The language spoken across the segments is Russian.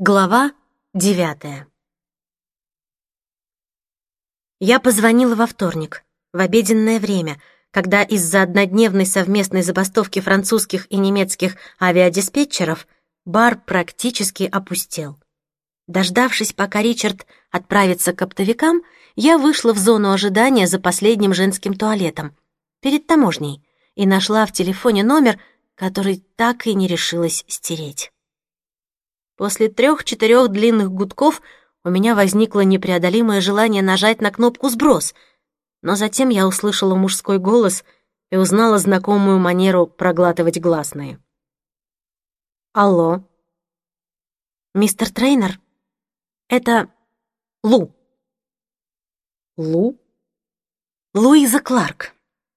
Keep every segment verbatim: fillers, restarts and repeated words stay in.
Глава девятая. Я позвонила во вторник, в обеденное время, когда из-за однодневной совместной забастовки французских и немецких авиадиспетчеров бар практически опустел. Дождавшись, пока Ричард отправится к оптовикам, я вышла в зону ожидания за последним женским туалетом, перед таможней, и нашла в телефоне номер, который так и не решилась стереть. После трех-четырех длинных гудков у меня возникло непреодолимое желание нажать на кнопку «Сброс», но затем я услышала мужской голос и узнала знакомую манеру проглатывать гласные. «Алло?» «Мистер Трейнер? Это Лу». «Лу?» «Луиза Кларк».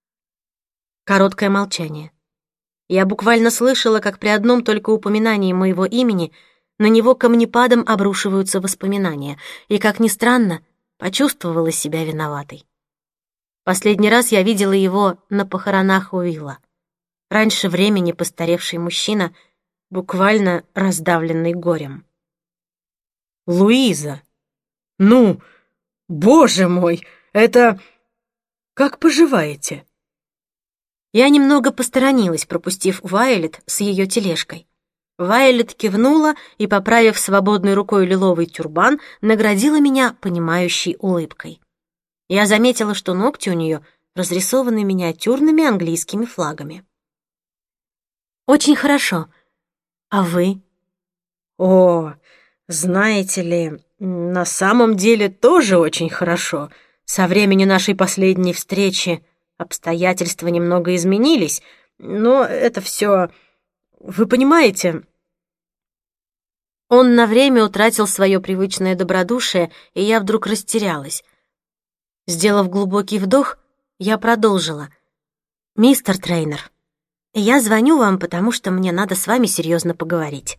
Короткое молчание. Я буквально слышала, как при одном только упоминании моего имени на него камнепадом обрушиваются воспоминания, и, как ни странно, почувствовала себя виноватой. Последний раз я видела его на похоронах Уилла. Раньше времени постаревший мужчина, буквально раздавленный горем. «Луиза! Ну, боже мой, это... Как поживаете?» Я немного посторонилась, пропустив Вайолет с ее тележкой. Вайолет кивнула и, поправив свободной рукой лиловый тюрбан, наградила меня понимающей улыбкой. Я заметила, что ногти у нее разрисованы миниатюрными английскими флагами. «Очень хорошо. А вы?» «О, знаете ли, на самом деле тоже очень хорошо. Со времени нашей последней встречи обстоятельства немного изменились, но это все, вы понимаете...» Он на время утратил свое привычное добродушие, и я вдруг растерялась. Сделав глубокий вдох, я продолжила. «Мистер Трейнер, я звоню вам, потому что мне надо с вами серьезно поговорить».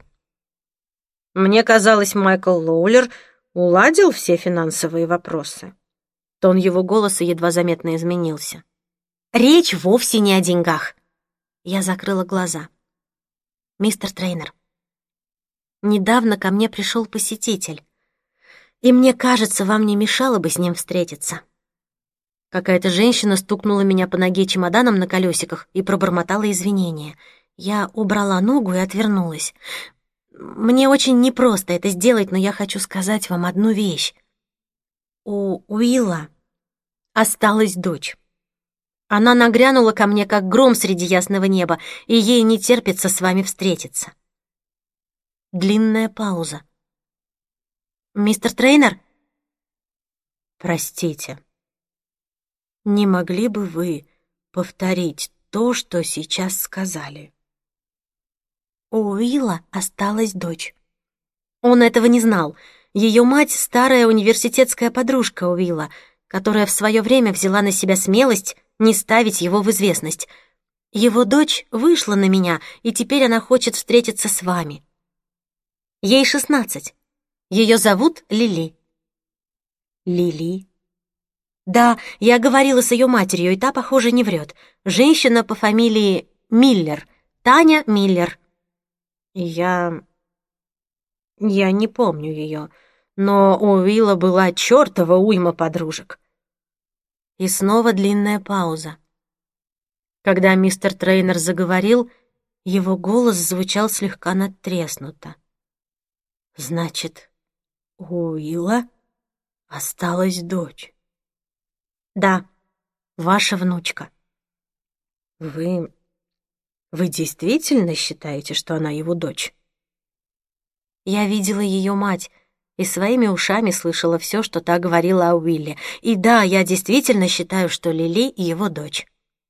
«Мне казалось, Майкл Лоулер уладил все финансовые вопросы». Тон его голоса едва заметно изменился. «Речь вовсе не о деньгах». Я закрыла глаза. «Мистер Трейнер, недавно ко мне пришел посетитель, и мне кажется, вам не мешало бы с ним встретиться». Какая-то женщина стукнула меня по ноге чемоданом на колесиках и пробормотала извинения. Я убрала ногу и отвернулась. «Мне очень непросто это сделать, но я хочу сказать вам одну вещь. У Уилла осталась дочь. Она нагрянула ко мне, как гром среди ясного неба, и ей не терпится с вами встретиться». Длинная пауза. «Мистер Трейнер?» «Простите, не могли бы вы повторить то, что сейчас сказали?» У Уилла осталась дочь. Он этого не знал. Ее мать — старая университетская подружка Уилла, которая в свое время взяла на себя смелость не ставить его в известность. Его дочь вышла на меня, и теперь она хочет встретиться с вами. Ей шестнадцать. Ее зовут Лили». «Лили?» «Да, я говорила с ее матерью, и та, похоже, не врет. Женщина по фамилии Миллер, Таня Миллер». «Я... я не помню ее, но у Уилла была чертова уйма подружек». И снова длинная пауза. Когда мистер Трейнер заговорил, его голос звучал слегка надтреснуто. «Значит, у Уилла осталась дочь?» «Да, ваша внучка». «Вы... вы действительно считаете, что она его дочь?» Я видела ее мать и своими ушами слышала все, что та говорила о Уилле. И да, я действительно считаю, что Лили — его дочь.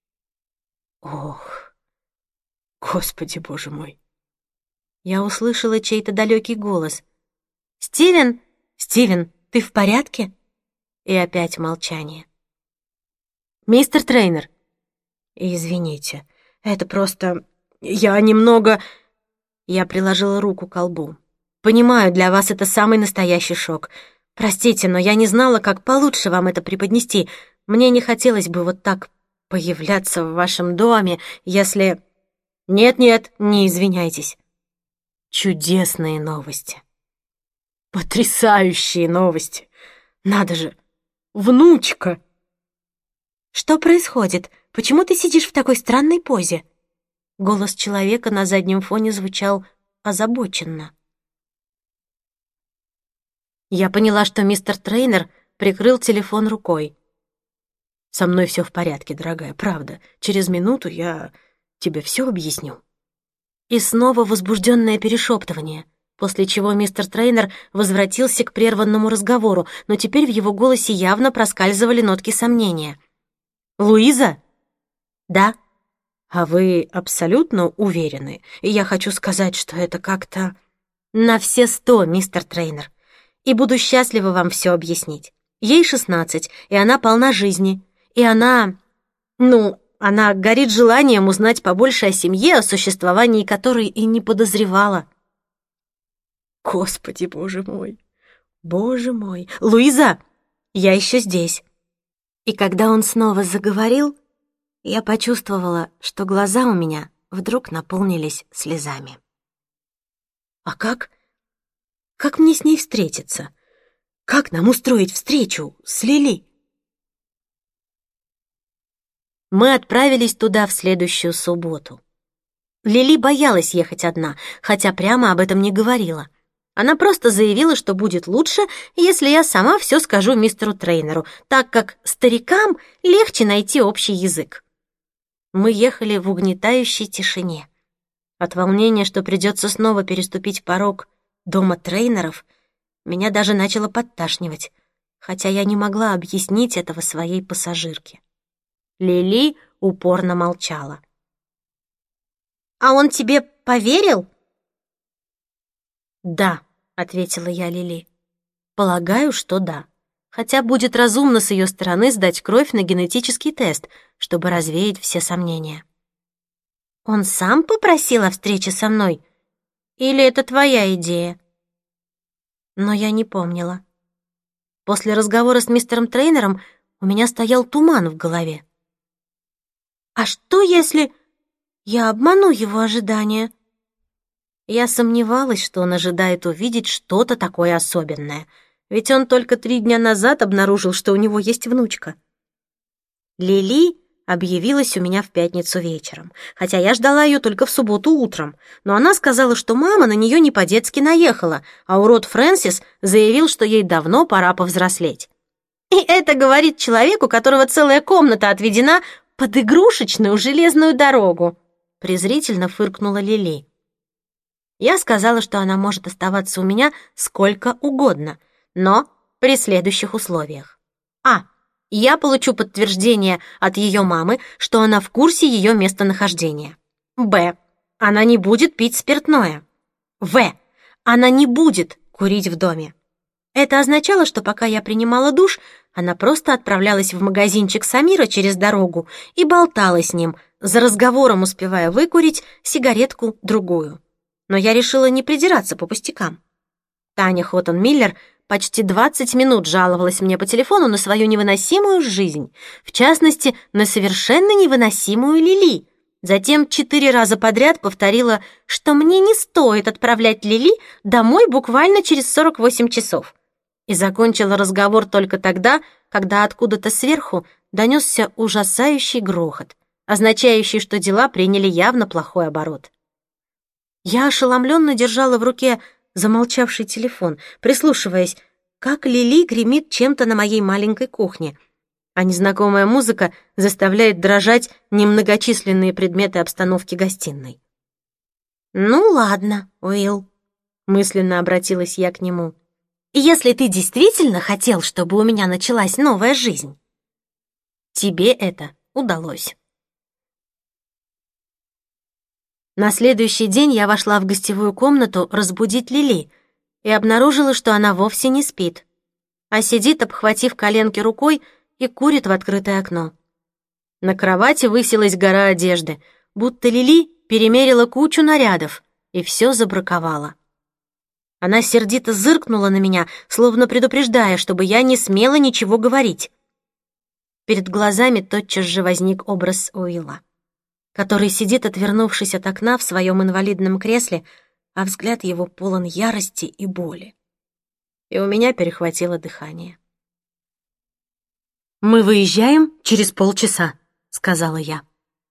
«Ох, Господи, Боже мой!» Я услышала чей-то далекий голос. «Стивен! Стивен, ты в порядке?» И опять молчание. «Мистер Трейнер!» «Извините, это просто... я немного...» Я приложила руку к колбу. «Понимаю, для вас это самый настоящий шок. Простите, но я не знала, как получше вам это преподнести. Мне не хотелось бы вот так появляться в вашем доме, если...» «Нет-нет, не извиняйтесь». «Чудесные новости. Потрясающие новости! Надо же, внучка!» «Что происходит? Почему ты сидишь в такой странной позе?» Голос человека на заднем фоне звучал озабоченно. Я поняла, что мистер Трейнер прикрыл телефон рукой. «Со мной все в порядке, дорогая, правда. Через минуту я тебе все объясню». И снова возбужденное перешептывание, после чего мистер Трейнер возвратился к прерванному разговору, но теперь в его голосе явно проскальзывали нотки сомнения. «Луиза?» «Да». «А вы абсолютно уверены? И я хочу сказать, что это как-то...» «На все сто, мистер Трейнер. И буду счастлива вам все объяснить. Ей шестнадцать, и она полна жизни. И она... ну, она горит желанием узнать побольше о семье, о существовании которой и не подозревала». «Господи, боже мой! Боже мой! Луиза, я еще здесь». И когда он снова заговорил, я почувствовала, что глаза у меня вдруг наполнились слезами. «А как? Как мне с ней встретиться? Как нам устроить встречу с Лили?» Мы отправились туда в следующую субботу. Лили боялась ехать одна, хотя прямо об этом не говорила. Она просто заявила, что будет лучше, если я сама все скажу мистеру Трейнеру, так как старикам легче найти общий язык. Мы ехали в угнетающей тишине. От волнения, что придется снова переступить порог дома Трейнеров, меня даже начало подташнивать, хотя я не могла объяснить этого своей пассажирке. Лили упорно молчала. «А он тебе поверил?» «Да», — ответила я Лили. «Полагаю, что да. Хотя будет разумно с ее стороны сдать кровь на генетический тест, чтобы развеять все сомнения». «Он сам попросил о встрече со мной? Или это твоя идея?» Но я не помнила. После разговора с мистером Трейнером у меня стоял туман в голове. «А что, если я обману его ожидания?» Я сомневалась, что он ожидает увидеть что-то такое особенное, ведь он только три дня назад обнаружил, что у него есть внучка. Лили объявилась у меня в пятницу вечером, хотя я ждала ее только в субботу утром, но она сказала, что мама на нее не по-детски наехала, а урод Фрэнсис заявил, что ей давно пора повзрослеть. И это говорит человеку, у которого целая комната отведена под игрушечную железную дорогу, презрительно фыркнула Лили. Я сказала, что она может оставаться у меня сколько угодно, но при следующих условиях. А. Я получу подтверждение от ее мамы, что она в курсе ее местонахождения. Б. Она не будет пить спиртное. В. Она не будет курить в доме. Это означало, что пока я принимала душ, она просто отправлялась в магазинчик Самира через дорогу и болтала с ним, за разговором успевая выкурить сигаретку-другую. Но я решила не придираться по пустякам. Таня Хоттон-Миллер почти двадцать минут жаловалась мне по телефону на свою невыносимую жизнь, в частности, на совершенно невыносимую Лили. Затем четыре раза подряд повторила, что мне не стоит отправлять Лили домой буквально через сорок восемь часов. И закончила разговор только тогда, когда откуда-то сверху донесся ужасающий грохот, означающий, что дела приняли явно плохой оборот. Я ошеломленно держала в руке замолчавший телефон, прислушиваясь, как Лили гремит чем-то на моей маленькой кухне, а незнакомая музыка заставляет дрожать немногочисленные предметы обстановки гостиной. «Ну ладно, Уилл», — мысленно обратилась я к нему, «если ты действительно хотел, чтобы у меня началась новая жизнь, тебе это удалось». На следующий день я вошла в гостевую комнату разбудить Лили и обнаружила, что она вовсе не спит, а сидит, обхватив коленки рукой, и курит в открытое окно. На кровати высилась гора одежды, будто Лили перемерила кучу нарядов и все забраковала. Она сердито зыркнула на меня, словно предупреждая, чтобы я не смела ничего говорить. Перед глазами тотчас же возник образ Уилла, который сидит, отвернувшись от окна в своем инвалидном кресле, а взгляд его полон ярости и боли. и у меня перехватило дыхание. «Мы выезжаем через полчаса», — сказала я.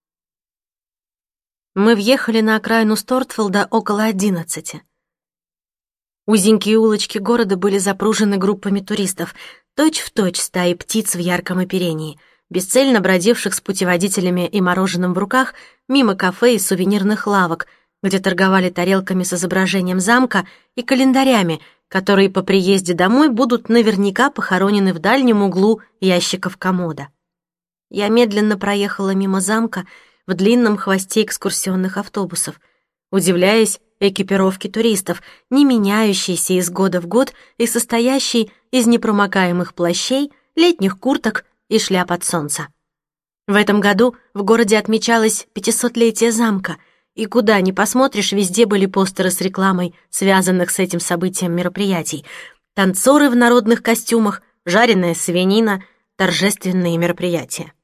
Мы въехали на окраину Стортфилда около одиннадцати. Узенькие улочки города были запружены группами туристов, точь-в-точь стаи птиц в ярком оперении, бесцельно бродивших с путеводителями и мороженым в руках мимо кафе и сувенирных лавок, где торговали тарелками с изображением замка и календарями, которые по приезде домой будут наверняка похоронены в дальнем углу ящиков комода. Я медленно проехала мимо замка в длинном хвосте экскурсионных автобусов, удивляясь экипировке туристов, не меняющейся из года в год и состоящей из непромокаемых плащей, летних курток и шляп от солнца. В этом году в городе отмечалось пятисотлетие замка, и куда ни посмотришь, везде были постеры с рекламой, связанных с этим событием мероприятий. Танцоры в народных костюмах, жареная свинина, торжественные мероприятия.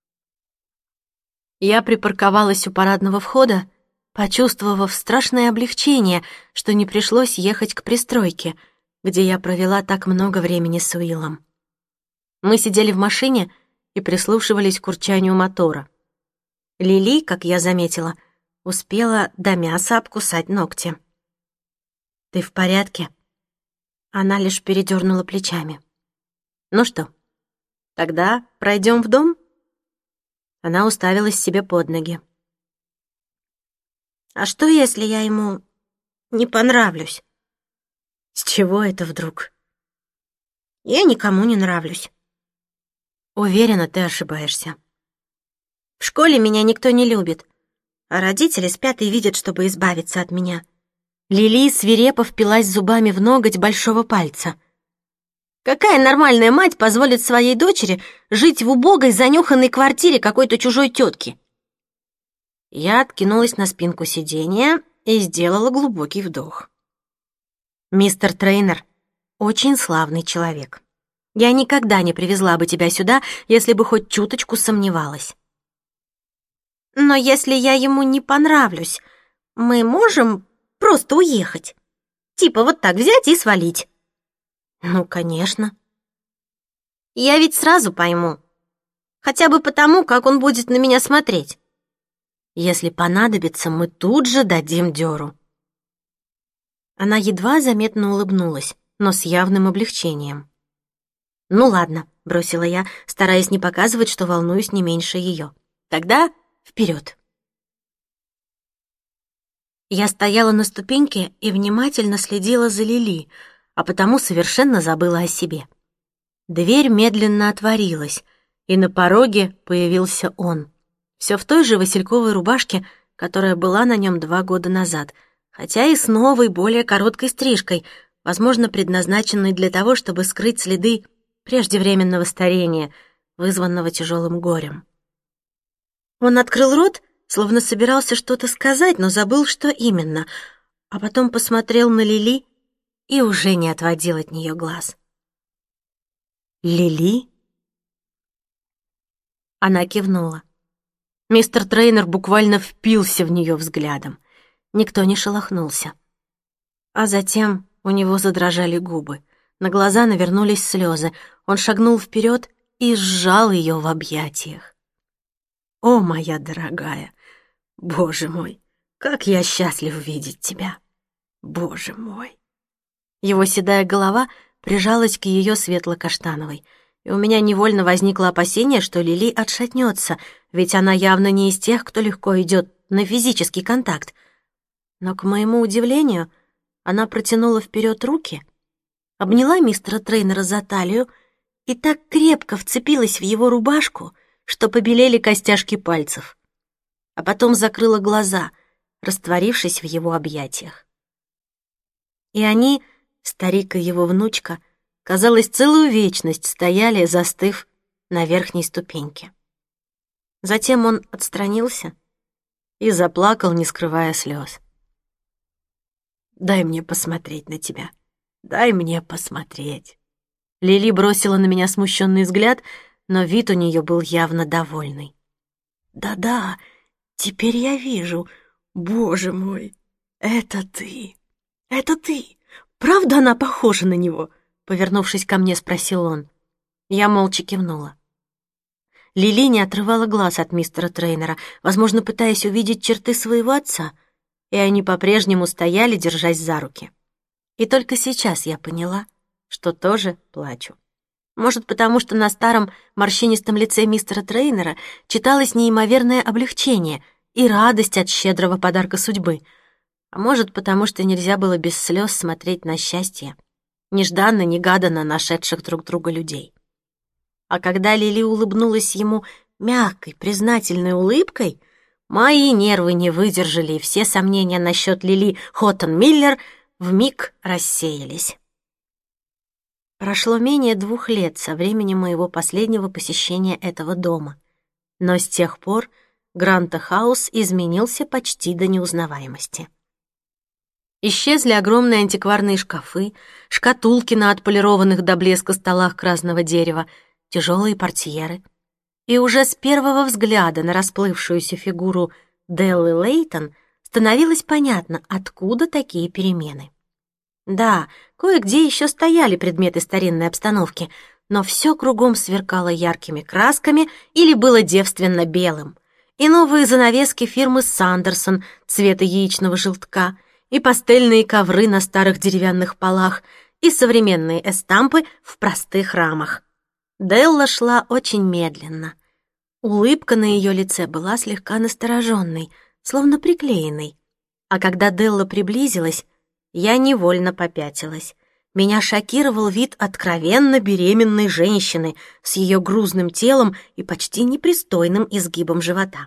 Я припарковалась у парадного входа, почувствовав страшное облегчение, что не пришлось ехать к пристройке, где я провела так много времени с Уиллом. Мы сидели в машине и прислушивались к урчанию мотора. Лили, как я заметила, успела до мяса обкусать ногти. «Ты в порядке?» Она лишь передернула плечами. «Ну что, тогда пройдем в дом?» Она уставилась себе под ноги. «А что, если я ему не понравлюсь?» «С чего это вдруг?» «Я никому не нравлюсь». «Уверена, ты ошибаешься». «В школе меня никто не любит, а родители спят и видят, чтобы избавиться от меня». Лили свирепо впилась зубами в ноготь большого пальца. «Какая нормальная мать позволит своей дочери жить в убогой, занюханной квартире какой-то чужой тетки?» Я откинулась на спинку сиденья и сделала глубокий вдох. «Мистер Трейнер очень славный человек. Я никогда не привезла бы тебя сюда, если бы хоть чуточку сомневалась». «Но если я ему не понравлюсь, мы можем просто уехать? Типа вот так взять и свалить?» «Ну, конечно». «Я ведь сразу пойму. Хотя бы потому, как он будет на меня смотреть». «Если понадобится, мы тут же дадим дёру». Она едва заметно улыбнулась, но с явным облегчением. «Ну ладно», — бросила я, стараясь не показывать, что волнуюсь не меньше её. «Тогда вперёд». Я стояла на ступеньке и внимательно следила за Лили, а потому совершенно забыла о себе. Дверь медленно отворилась, и на пороге появился он. Всё в той же васильковой рубашке, которая была на нём два года назад, хотя и с новой, более короткой стрижкой, возможно, предназначенной для того, чтобы скрыть следы преждевременного старения, вызванного тяжелым горем. Он открыл рот, словно собирался что-то сказать, но забыл, что именно, а потом посмотрел на Лили и уже не отводил от нее глаз. «Лили?» Она кивнула. Мистер Трейнер буквально впился в нее взглядом. Никто не шелохнулся. А затем у него задрожали губы. На глаза навернулись слезы. Он шагнул вперед и сжал ее в объятиях. «О, моя дорогая! Боже мой, как я счастлив видеть тебя! Боже мой!» Его седая голова прижалась к ее светло-каштановой, и у меня невольно возникло опасение, что Лили отшатнется, ведь она явно не из тех, кто легко идет на физический контакт. Но, к моему удивлению, она протянула вперед руки, обняла мистера Трейнера за талию и так крепко вцепилась в его рубашку, что побелели костяшки пальцев, а потом закрыла глаза, растворившись в его объятиях. И они, старик и его внучка, казалось, целую вечность стояли, застыв на верхней ступеньке. Затем он отстранился и заплакал, не скрывая слез. «Дай мне посмотреть на тебя, дай мне посмотреть». Лили бросила на меня смущенный взгляд, но вид у нее был явно довольный. «Да-да, теперь я вижу. Боже мой, это ты, это ты. Правда она похожа на него? — повернувшись ко мне, спросил он. Я молча кивнула. Лили не отрывала глаз от мистера Трейнера, возможно, пытаясь увидеть черты своего отца, и они по-прежнему стояли, держась за руки. И только сейчас я поняла, что тоже плачу. Может, потому что на старом морщинистом лице мистера Трейнера читалось неимоверное облегчение и радость от щедрого подарка судьбы, а может, потому что нельзя было без слез смотреть на счастье, нежданно-негаданно нашедших друг друга людей. А когда Лили улыбнулась ему мягкой, признательной улыбкой, мои нервы не выдержали, и все сомнения насчет Лили Хоттон-Миллер вмиг рассеялись. Прошло менее двух лет со времени моего последнего посещения этого дома, но с тех пор Гранта-хаус изменился почти до неузнаваемости. Исчезли огромные антикварные шкафы, шкатулки на отполированных до блеска столах красного дерева, тяжелые портьеры. И уже с первого взгляда на расплывшуюся фигуру Деллы Лейтон становилось понятно, откуда такие перемены. Да, кое-где еще стояли предметы старинной обстановки, но все кругом сверкало яркими красками или было девственно белым. И новые занавески фирмы «Сандерсон» цвета яичного желтка, и пастельные ковры на старых деревянных полах, и современные эстампы в простых рамах. Делла шла очень медленно. Улыбка на ее лице была слегка настороженной, словно приклеенной. А когда Делла приблизилась, я невольно попятилась. Меня шокировал вид откровенно беременной женщины с ее грузным телом и почти непристойным изгибом живота.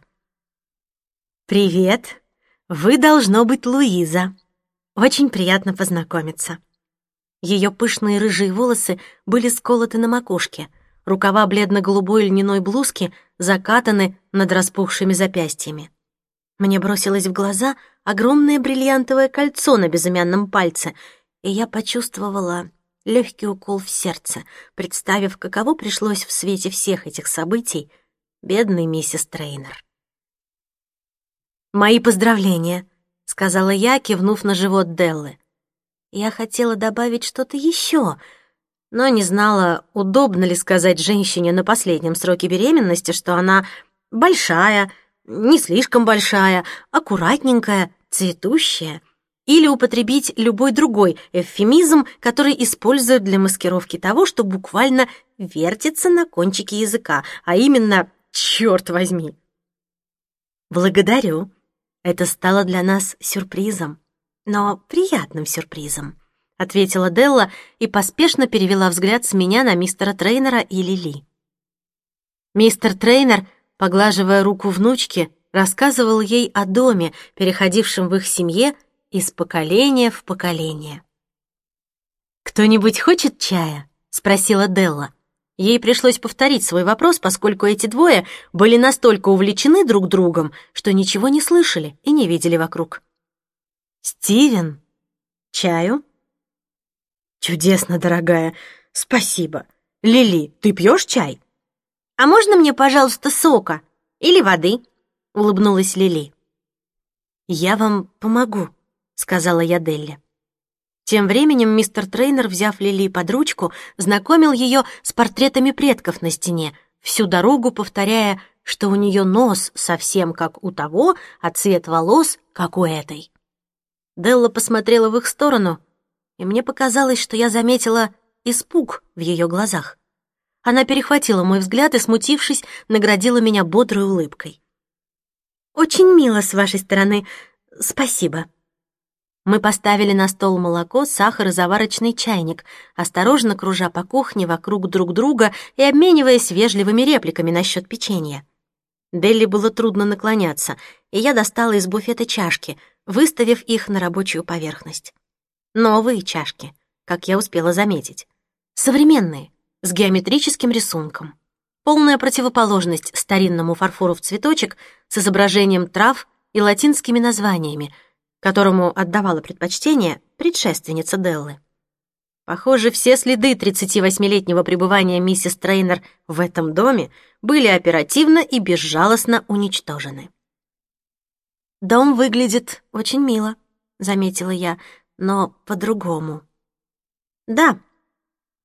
«Привет! Вы, должно быть, Луиза. Очень приятно познакомиться». Ее пышные рыжие волосы были сколоты на макушке, рукава бледно-голубой льняной блузки закатаны над распухшими запястьями. Мне бросилось в глаза огромное бриллиантовое кольцо на безымянном пальце, и я почувствовала легкий укол в сердце, представив, каково пришлось в свете всех этих событий бедной миссис Трейнер. «Мои поздравления», — сказала я, кивнув на живот Деллы. Я хотела добавить что-то еще, но не знала, удобно ли сказать женщине на последнем сроке беременности, что она большая, не слишком большая, аккуратненькая, цветущая, или употребить любой другой эвфемизм, который используют для маскировки того, что буквально вертится на кончике языка, а именно «черт возьми». «Благодарю. Это стало для нас сюрпризом, но приятным сюрпризом», — ответила Делла и поспешно перевела взгляд с меня на мистера Трейнера и Лили. Мистер Трейнер, поглаживая руку внучки, рассказывал ей о доме, переходившем в их семье из поколения в поколение. «Кто-нибудь хочет чая?» — спросила Делла. Ей пришлось повторить свой вопрос, поскольку эти двое были настолько увлечены друг другом, что ничего не слышали и не видели вокруг. «Стивен? Чаю?» «Чудесно, дорогая. Спасибо. Лили, ты пьешь чай?» «А можно мне, пожалуйста, сока? Или воды?» — улыбнулась Лили. «Я вам помогу», — сказала я Делле. Тем временем мистер Трейнер, взяв Лили под ручку, знакомил ее с портретами предков на стене, всю дорогу повторяя, что у нее нос совсем как у того, а цвет волос как у этой. Делла посмотрела в их сторону, и мне показалось, что я заметила испуг в ее глазах. Она перехватила мой взгляд и, смутившись, наградила меня бодрой улыбкой. «Очень мило с вашей стороны. Спасибо». Мы поставили на стол молоко, сахар и заварочный чайник, осторожно кружа по кухне вокруг друг друга и обмениваясь вежливыми репликами насчет печенья. Делли было трудно наклоняться, и я достала из буфета чашки, выставив их на рабочую поверхность. Новые чашки, как я успела заметить. Современные, с геометрическим рисунком. Полная противоположность старинному фарфору в цветочек с изображением трав и латинскими названиями, которому отдавала предпочтение предшественница Деллы. Похоже, все следы тридцативосьмилетнего пребывания миссис Трейнер в этом доме были оперативно и безжалостно уничтожены. «Дом выглядит очень мило», — заметила я, — «но по-другому». «Да,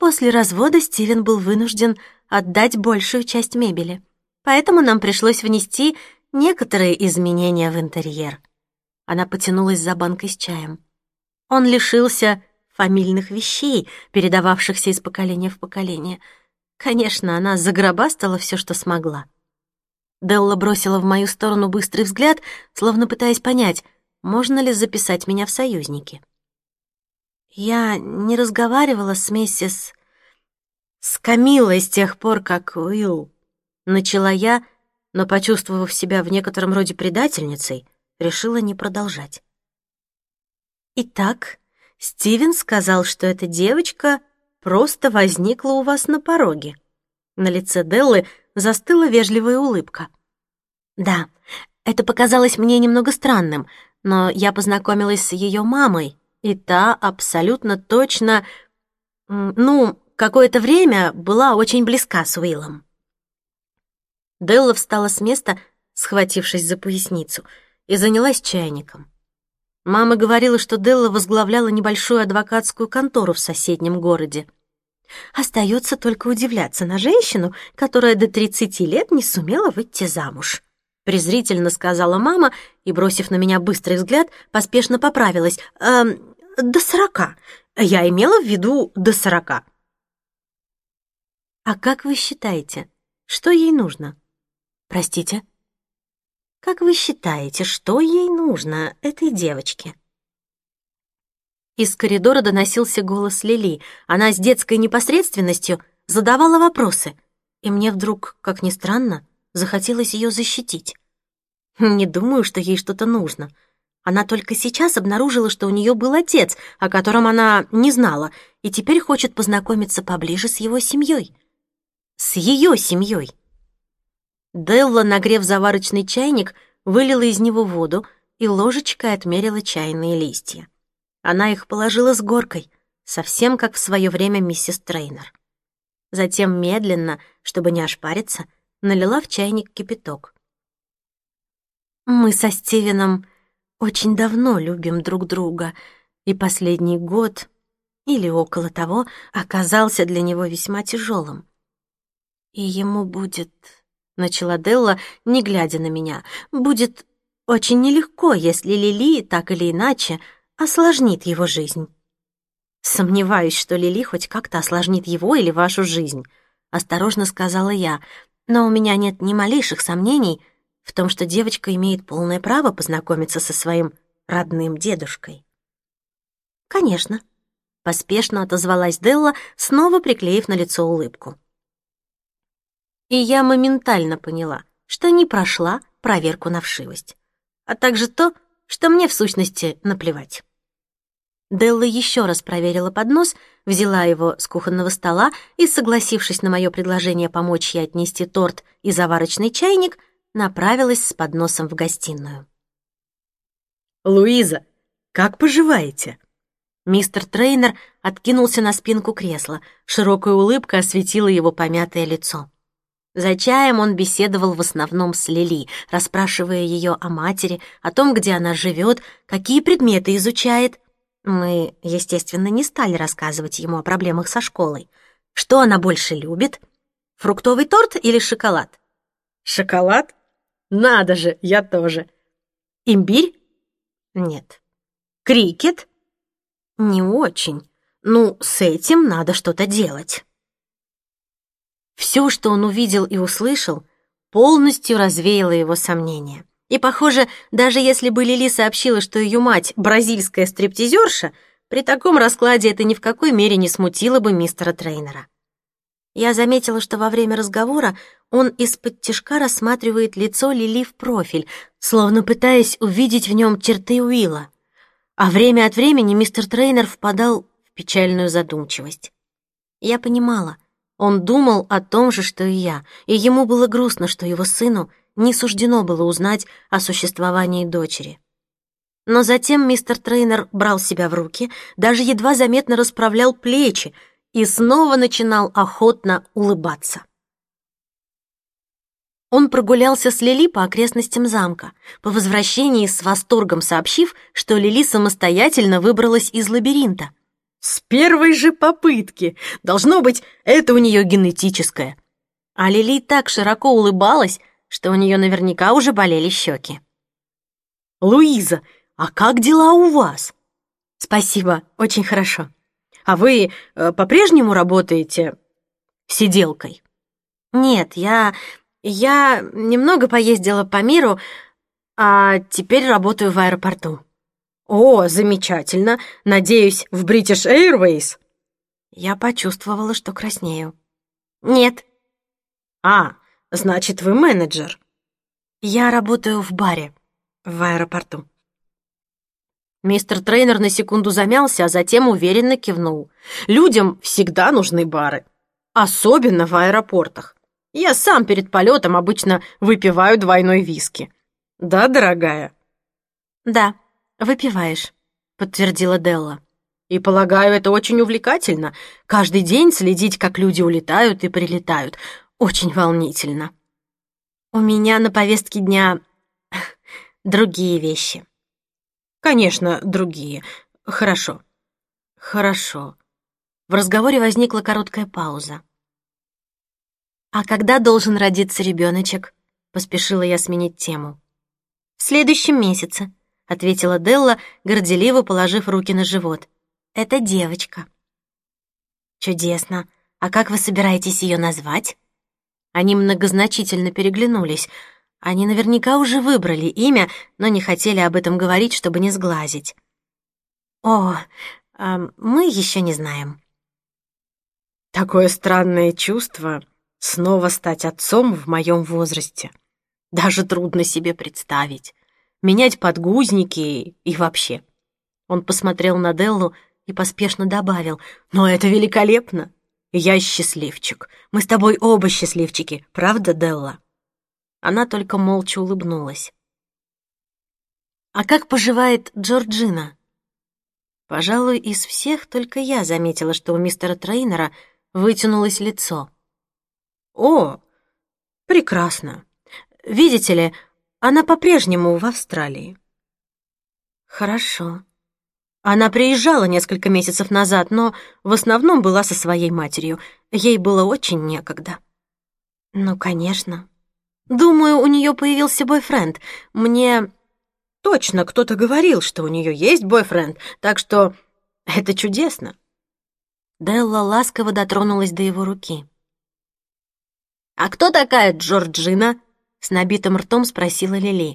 После развода Стивен был вынужден отдать большую часть мебели, поэтому нам пришлось внести некоторые изменения в интерьер. Она потянулась за банкой с чаем. Он лишился фамильных вещей, передававшихся из поколения в поколение. Конечно, она загробастала все, что смогла. Делла бросила в мою сторону быстрый взгляд, словно пытаясь понять, можно ли записать меня в союзники. Я не разговаривала с миссис... с Камиллой с тех пор, как Уилл... Начала я, но, почувствовав себя в некотором роде предательницей, решила не продолжать. Итак, Стивен сказал, что эта девочка просто возникла у вас на пороге. На лице Деллы застыла вежливая улыбка. Да, это показалось мне немного странным, но я познакомилась с ее мамой, и та абсолютно точно, ну, какое-то время была очень близка с Уиллом. Делла встала с места, схватившись за поясницу, и занялась чайником. Мама говорила, что Делла возглавляла небольшую адвокатскую контору в соседнем городе. Остается только удивляться на женщину, которая до тридцати лет не сумела выйти замуж. Презрительно сказала мама и, бросив на меня быстрый взгляд, поспешно поправилась. «Эм, до сорока. Я имела в виду до сорока». «А как вы считаете, что ей нужно?» «Простите?» «Как вы считаете, что ей нужно, этой девочке?» Из коридора доносился голос Лили. Она с детской непосредственностью задавала вопросы, и мне вдруг, как ни странно, захотелось ее защитить. Не думаю, что ей что-то нужно. Она только сейчас обнаружила, что у нее был отец, о котором она не знала, и теперь хочет познакомиться поближе с его семьей. С ее семьей. Делла, нагрев заварочный чайник, вылила из него воду и ложечкой отмерила чайные листья. Она их положила с горкой, совсем как в свое время миссис Трейнер. Затем медленно, чтобы не ошпариться, налила в чайник кипяток. «Мы со Стивеном очень давно любим друг друга, и последний год, или около того, оказался для него весьма тяжелым. И ему будет...» — начала Делла, не глядя на меня. «Будет очень нелегко, если Лили так или иначе осложнит его жизнь». «Сомневаюсь, что Лили хоть как-то осложнит его или вашу жизнь», — осторожно сказала я, «но у меня нет ни малейших сомнений в том, что девочка имеет полное право познакомиться со своим родным дедушкой». «Конечно», — поспешно отозвалась Делла, снова приклеив на лицо улыбку. И я моментально поняла, что не прошла проверку на вшивость, а также то, что мне в сущности наплевать. Делла еще раз проверила поднос, взяла его с кухонного стола и, согласившись на мое предложение помочь ей отнести торт и заварочный чайник, направилась с подносом в гостиную. «Луиза, как поживаете?» Мистер Трейнер откинулся на спинку кресла, широкая улыбка осветила его помятое лицо. За чаем он беседовал в основном с Лили, расспрашивая ее о матери, о том, где она живет, какие предметы изучает. Мы, естественно, не стали рассказывать ему о проблемах со школой. Что она больше любит? Фруктовый торт или шоколад? «Шоколад? Надо же, я тоже». Имбирь? Нет. Крикет? Не очень. Ну, с этим надо что-то делать. Все, что он увидел и услышал, полностью развеяло его сомнения. И, похоже, даже если бы Лили сообщила, что ее мать — бразильская стриптизерша, при таком раскладе это ни в какой мере не смутило бы мистера Трейнера. Я заметила, что во время разговора он из-под тишка рассматривает лицо Лили в профиль, словно пытаясь увидеть в нем черты Уилла. А время от времени мистер Трейнер впадал в печальную задумчивость. Я понимала, он думал о том же, что и я, и ему было грустно, что его сыну не суждено было узнать о существовании дочери. Но затем мистер Трейнер брал себя в руки, даже едва заметно расправлял плечи и снова начинал охотно улыбаться. Он прогулялся с Лили по окрестностям замка, по возвращении с восторгом сообщив, что Лили самостоятельно выбралась из лабиринта. С первой же попытки. Должно быть, это у нее генетическое. А Лили так широко улыбалась, что у нее наверняка уже болели щеки. Луиза, а как дела у вас? Спасибо, очень хорошо. А вы э, по-прежнему работаете сиделкой? Нет, я... я немного поездила по миру, а теперь работаю в аэропорту. О, замечательно. Надеюсь, в British Airways? Я почувствовала, что краснею. Нет. А, значит, вы менеджер. Я работаю в баре в аэропорту. Мистер Трейнер на секунду замялся, а затем уверенно кивнул. Людям всегда нужны бары. Особенно в аэропортах. Я сам перед полетом обычно выпиваю двойной виски. Да, дорогая? Да, выпиваешь, подтвердила Делла. И, полагаю, это очень увлекательно. Каждый день следить, как люди улетают и прилетают. Очень волнительно. У меня на повестке дня другие вещи. Конечно, другие. Хорошо. Хорошо. В разговоре возникла короткая пауза. «А когда должен родиться ребеночек?» — поспешила я сменить тему. «В следующем месяце», — ответила Делла, горделиво положив руки на живот. «Это девочка». «Чудесно. А как вы собираетесь ее назвать?» Они многозначительно переглянулись. Они наверняка уже выбрали имя, но не хотели об этом говорить, чтобы не сглазить. «О, а мы еще не знаем». Такое странное чувство снова стать отцом в моем возрасте. Даже трудно себе представить. Менять подгузники и вообще. Он посмотрел на Деллу и поспешно добавил: «Но это великолепно! Я счастливчик. Мы с тобой оба счастливчики, правда, Делла?» Она только молча улыбнулась. «А как поживает Джорджина?» Пожалуй, из всех только я заметила, что у мистера Трейнера вытянулось лицо. «О, прекрасно. Видите ли, она по-прежнему в Австралии». «Хорошо». Она приезжала несколько месяцев назад, но в основном была со своей матерью. Ей было очень некогда. «Ну, конечно. Думаю, у нее появился бойфренд. Мне точно кто-то говорил, что у нее есть бойфренд, так что это чудесно». Делла ласково дотронулась до его руки. «А кто такая Джорджина?» — с набитым ртом спросила Лили.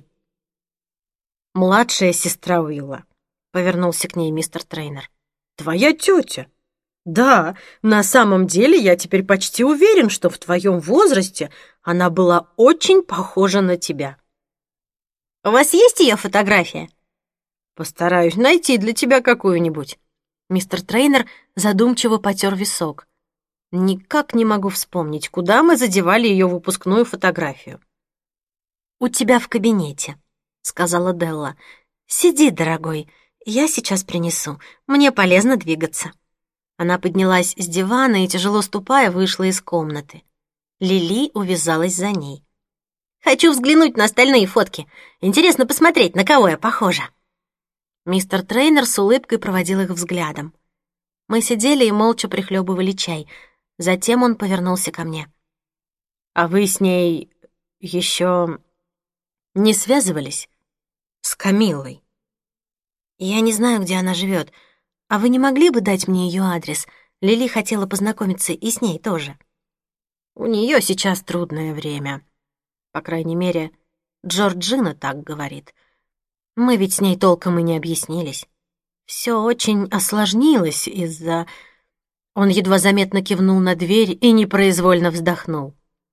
«Младшая сестра Уилла», — повернулся к ней мистер Трейнер. «Твоя тетя. Да, на самом деле я теперь почти уверен, что в твоем возрасте она была очень похожа на тебя». «У вас есть ее фотография?» «Постараюсь найти для тебя какую-нибудь». Мистер Трейнер задумчиво потер висок. «Никак не могу вспомнить, куда мы задевали ее выпускную фотографию». «У тебя в кабинете», — сказала Делла. «Сиди, дорогой, я сейчас принесу. Мне полезно двигаться». Она поднялась с дивана и, тяжело ступая, вышла из комнаты. Лили увязалась за ней. «Хочу взглянуть на остальные фотки. Интересно посмотреть, на кого я похожа». Мистер Трейнер с улыбкой проводил их взглядом. Мы сидели и молча прихлебывали чай. Затем он повернулся ко мне. «А вы с ней еще не связывались? С Камиллой?» «Я не знаю, где она живет. А вы не могли бы дать мне ее адрес? Лили хотела познакомиться и с ней тоже». «У нее сейчас трудное время. По крайней мере, Джорджина так говорит. Мы ведь с ней толком и не объяснились. Все очень осложнилось из-за...» Он едва заметно кивнул на дверь и непроизвольно вздохнул.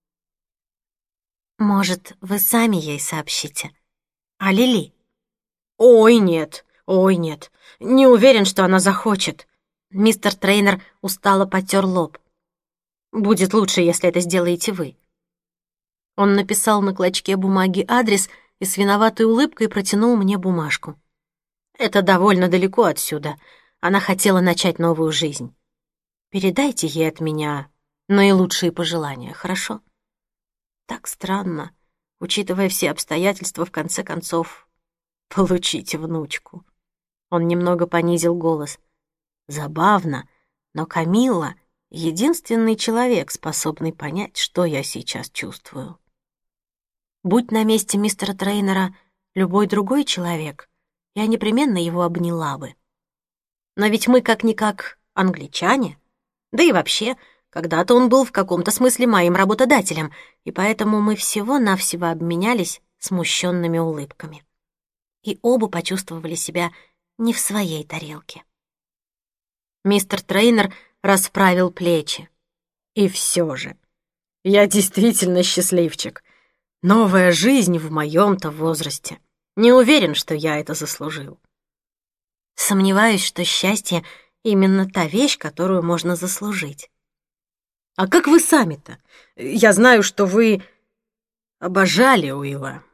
«Может, вы сами ей сообщите? А Лили?» «Ой, нет, ой, нет. Не уверен, что она захочет». Мистер Трейнер устало потер лоб. «Будет лучше, если это сделаете вы». Он написал на клочке бумаги адрес и с виноватой улыбкой протянул мне бумажку. «Это довольно далеко отсюда. Она хотела начать новую жизнь. Передайте ей от меня наилучшие пожелания, хорошо?» Так странно, учитывая все обстоятельства, в конце концов, получить внучку. Он немного понизил голос. Забавно, но Камилла — единственный человек, способный понять, что я сейчас чувствую. Будь на месте мистера Трейнера любой другой человек, я непременно его обняла бы. Но ведь мы как-никак англичане, да и вообще, когда-то он был в каком-то смысле моим работодателем, и поэтому мы всего-навсего обменялись смущенными улыбками. И оба почувствовали себя не в своей тарелке. Мистер Трейнер расправил плечи. И все же, я действительно счастливчик. Новая жизнь в моем-то возрасте. Не уверен, что я это заслужил. Сомневаюсь, что счастье — именно та вещь, которую можно заслужить. А как вы сами-то? Я знаю, что вы обожали Уилла.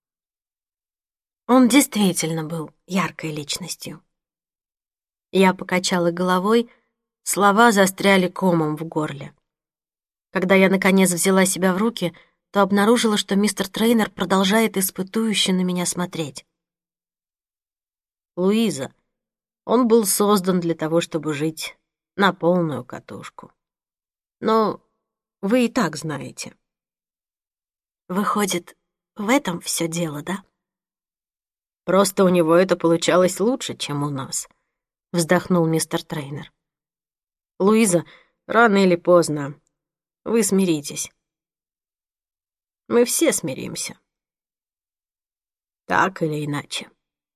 Он действительно был яркой личностью. Я покачала головой, слова застряли комом в горле. Когда я, наконец, взяла себя в руки, то обнаружила, что мистер Трейнер продолжает испытующе на меня смотреть. Луиза, он был создан для того, чтобы жить на полную катушку. Но вы и так знаете. Выходит, в этом все дело, да? Просто у него это получалось лучше, чем у нас, вздохнул мистер Трейнер. Луиза, рано или поздно вы смиритесь. Мы все смиримся. Так или иначе.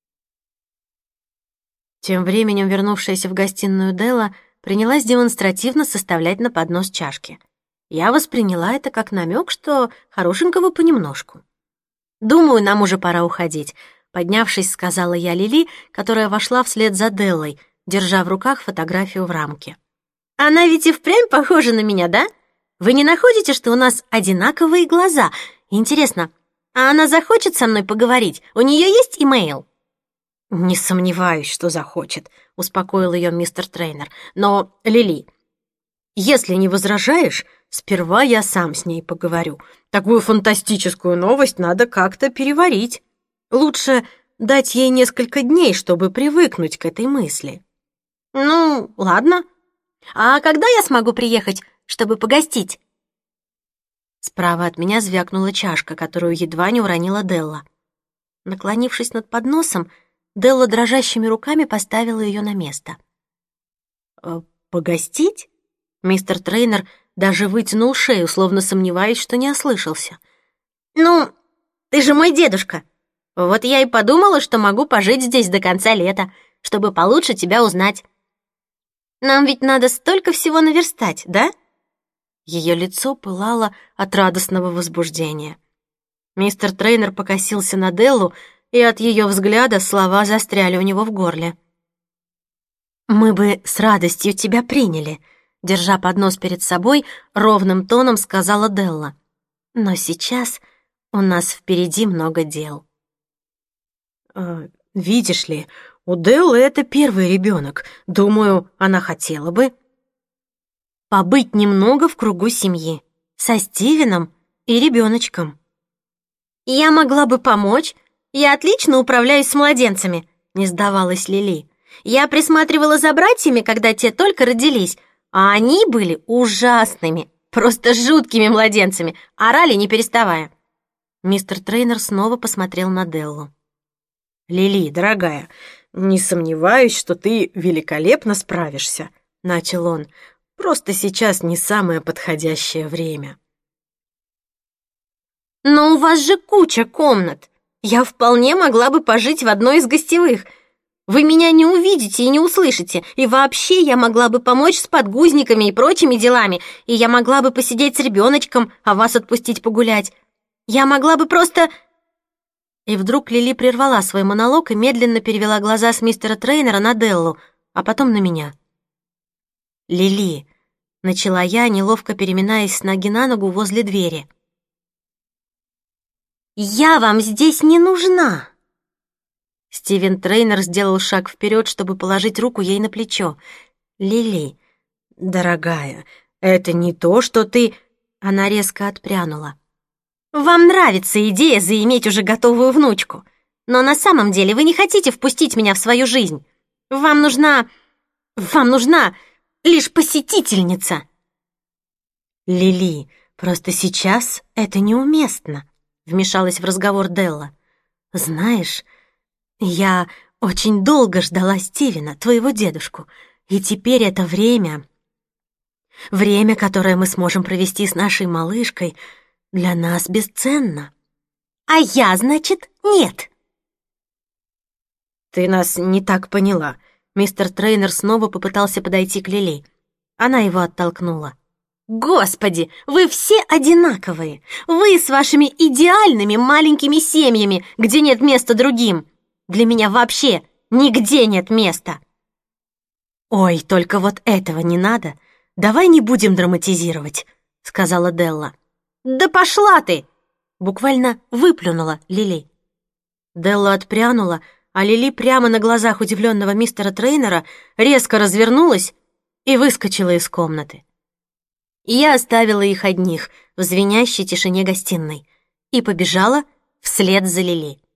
Тем временем вернувшаяся в гостиную Делла принялась демонстративно составлять на поднос чашки. Я восприняла это как намек, что хорошенького понемножку. «Думаю, нам уже пора уходить», — поднявшись, сказала я Лили, которая вошла вслед за Деллой, держа в руках фотографию в рамке. «Она ведь и впрямь похожа на меня, да? Вы не находите, что у нас одинаковые глаза? Интересно, а она захочет со мной поговорить? У нее есть имейл?» «Не сомневаюсь, что захочет», — успокоил ее мистер Трейнер. «Но, Лили, если не возражаешь, сперва я сам с ней поговорю. Такую фантастическую новость надо как-то переварить. Лучше дать ей несколько дней, чтобы привыкнуть к этой мысли». «Ну, ладно. А когда я смогу приехать, чтобы погостить?» Справа от меня звякнула чашка, которую едва не уронила Делла. Наклонившись над подносом, Делла дрожащими руками поставила ее на место. «Погостить?» Мистер Трейнер даже вытянул шею, словно сомневаясь, что не ослышался. «Ну, ты же мой дедушка. Вот я и подумала, что могу пожить здесь до конца лета, чтобы получше тебя узнать. Нам ведь надо столько всего наверстать, да?» Ее лицо пылало от радостного возбуждения. Мистер Трейнер покосился на Деллу, и от ее взгляда слова застряли у него в горле. «Мы бы с радостью тебя приняли», — держа поднос перед собой, ровным тоном сказала Делла. «Но сейчас у нас впереди много дел». А, «Видишь ли, у Деллы это первый ребенок. Думаю, она хотела бы...» «Побыть немного в кругу семьи, со Стивеном и ребеночком». «Я могла бы помочь. Я отлично управляюсь с младенцами», — не сдавалась Лили. «Я присматривала за братьями, когда те только родились, а они были ужасными, просто жуткими младенцами, орали не переставая». Мистер Трейнер снова посмотрел на Деллу. «Лили, дорогая, не сомневаюсь, что ты великолепно справишься», — начал он. «Просто сейчас не самое подходящее время». «Но у вас же куча комнат. Я вполне могла бы пожить в одной из гостевых. Вы меня не увидите и не услышите, и вообще я могла бы помочь с подгузниками и прочими делами, и я могла бы посидеть с ребеночком, а вас отпустить погулять. Я могла бы просто...» И вдруг Лили прервала свой монолог и медленно перевела глаза с мистера Трейнера на Деллу, а потом на меня. «Лили», — начала я, неловко переминаясь с ноги на ногу возле двери. «Я вам здесь не нужна!» Стивен Трейнер сделал шаг вперед, чтобы положить руку ей на плечо. «Лили, дорогая, это не то, что ты...» Она резко отпрянула. «Вам нравится идея заиметь уже готовую внучку, но на самом деле вы не хотите впустить меня в свою жизнь. Вам нужна Вам нужна лишь посетительница. Лили, просто сейчас это неуместно, вмешалась в разговор Делла. Знаешь, я очень долго ждала Стивена, твоего дедушку, и теперь это время, время, которое мы сможем провести с нашей малышкой, для нас бесценно. А я, значит, нет. Ты нас не так поняла. Мистер Трейнер снова попытался подойти к Лили. Она его оттолкнула. Господи, вы все одинаковые. Вы с вашими идеальными маленькими семьями, где нет места другим. Для меня вообще нигде нет места. Ой, только вот этого не надо. Давай не будем драматизировать, сказала Делла. Да пошла ты! Буквально выплюнула Лили. Делла отпрянула, а Лили прямо на глазах удивленного мистера Трейнера резко развернулась и выскочила из комнаты. Я оставила их одних в звенящей тишине гостиной и побежала вслед за Лили.